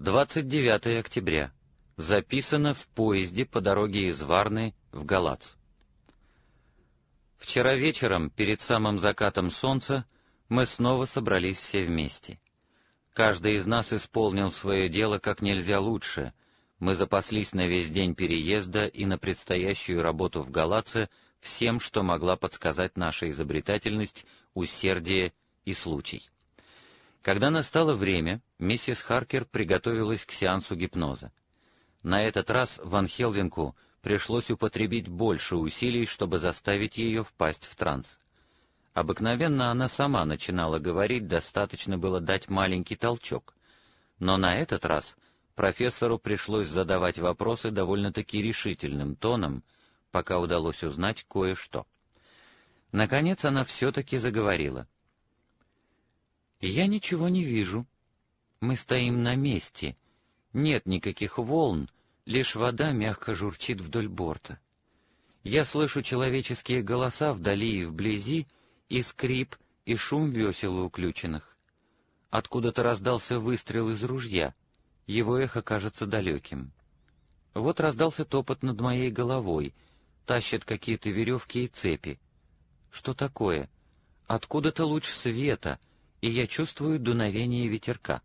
29 октября. Записано в поезде по дороге из Варны в Галац. Вчера вечером, перед самым закатом солнца, мы снова собрались все вместе. Каждый из нас исполнил свое дело как нельзя лучше. Мы запаслись на весь день переезда и на предстоящую работу в Галаце всем, что могла подсказать наша изобретательность, усердие и случай. Когда настало время, миссис Харкер приготовилась к сеансу гипноза. На этот раз Ван Хелдингу пришлось употребить больше усилий, чтобы заставить ее впасть в транс. Обыкновенно она сама начинала говорить, достаточно было дать маленький толчок. Но на этот раз профессору пришлось задавать вопросы довольно-таки решительным тоном, пока удалось узнать кое-что. Наконец она все-таки заговорила. «Я ничего не вижу. Мы стоим на месте. Нет никаких волн, лишь вода мягко журчит вдоль борта. Я слышу человеческие голоса вдали и вблизи, и скрип, и шум весел у уключенных. Откуда-то раздался выстрел из ружья, его эхо кажется далеким. Вот раздался топот над моей головой, тащат какие-то веревки и цепи. Что такое? Откуда-то луч света, и я чувствую дуновение ветерка».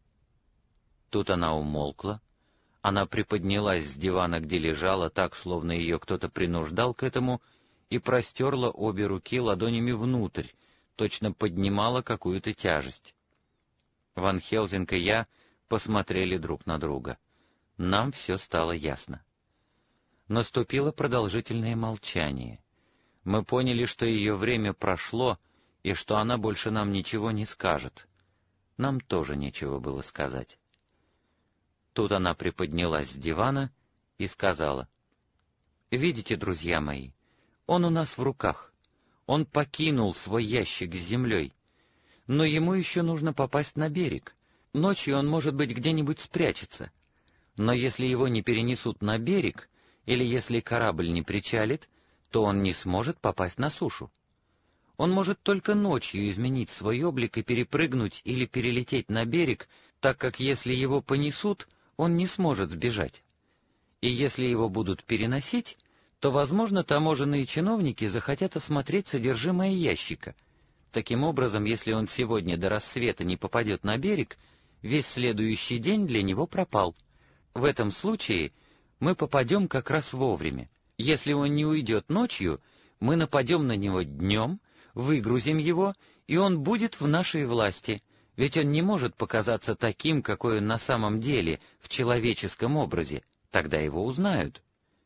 Тут она умолкла. Она приподнялась с дивана, где лежала, так, словно ее кто-то принуждал к этому, и простерла обе руки ладонями внутрь, точно поднимала какую-то тяжесть. Ван Хелсинг и я посмотрели друг на друга. Нам все стало ясно. Наступило продолжительное молчание. Мы поняли, что ее время прошло, и что она больше нам ничего не скажет. Нам тоже нечего было сказать. Тут она приподнялась с дивана и сказала: «Видите, друзья мои, он у нас в руках. Он покинул свой ящик с землей. Но ему еще нужно попасть на берег. Ночью он, может быть, где-нибудь спрячется. Но если его не перенесут на берег, или если корабль не причалит, то он не сможет попасть на сушу. Он может только ночью изменить свой облик и перепрыгнуть или перелететь на берег, так как если его понесут, он не сможет сбежать. И если его будут переносить, то, возможно, таможенные чиновники захотят осмотреть содержимое ящика. Таким образом, если он сегодня до рассвета не попадет на берег, весь следующий день для него пропал. В этом случае мы попадем как раз вовремя. Если он не уйдет ночью, мы нападем на него днем, выгрузим его, и он будет в нашей власти, ведь он не может показаться таким, какой он на самом деле, в человеческом образе, тогда его узнают».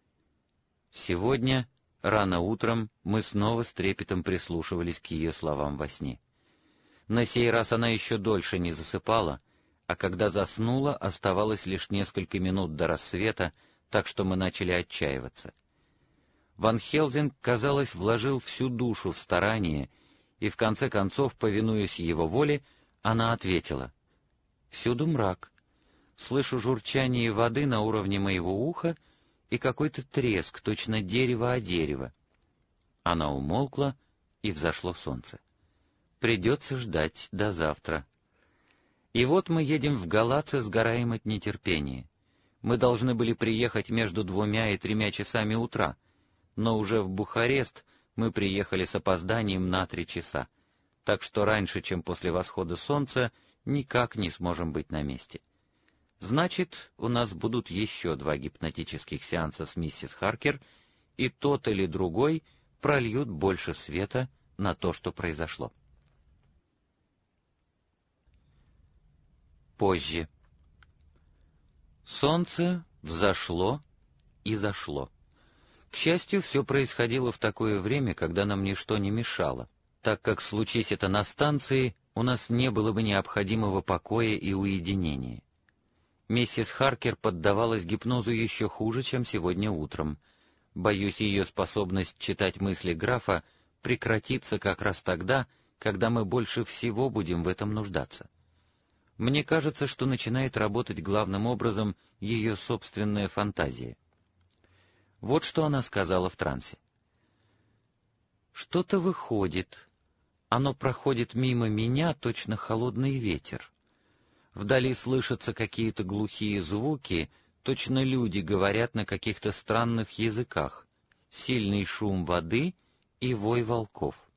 Сегодня, рано утром, мы снова с трепетом прислушивались к ее словам во сне. На сей раз она еще дольше не засыпала, а когда заснула, оставалось лишь несколько минут до рассвета, так что мы начали отчаиваться. Ван Хелсинг, казалось, вложил всю душу в старание, и в конце концов, повинуясь его воле, она ответила: «Всюду мрак. Слышу журчание воды на уровне моего уха и какой-то треск, точно дерево о дерево». Она умолкла, и взошло солнце. Придется ждать до завтра. И вот мы едем в Галаце, сгораем от нетерпения. Мы должны были приехать между 2 и 3 часами утра, но уже в Бухарест мы приехали с опозданием на 3 часа, так что раньше, чем после восхода солнца, никак не сможем быть на месте. Значит, у нас будут еще 2 гипнотических сеанса с миссис Харкер, и тот или другой прольют больше света на то, что произошло. Позже. Солнце взошло и зашло. К счастью, все происходило в такое время, когда нам ничто не мешало, так как, случись это на станции, у нас не было бы необходимого покоя и уединения. Миссис Харкер поддавалась гипнозу еще хуже, чем сегодня утром. Боюсь, ее способность читать мысли графа прекратится как раз тогда, когда мы больше всего будем в этом нуждаться. Мне кажется, что начинает работать главным образом ее собственная фантазия. Вот что она сказала в трансе. «Что-то выходит. Оно проходит мимо меня, точно холодный ветер. Вдали слышатся какие-то глухие звуки, точно люди говорят на каких-то странных языках, сильный шум воды и вой волков.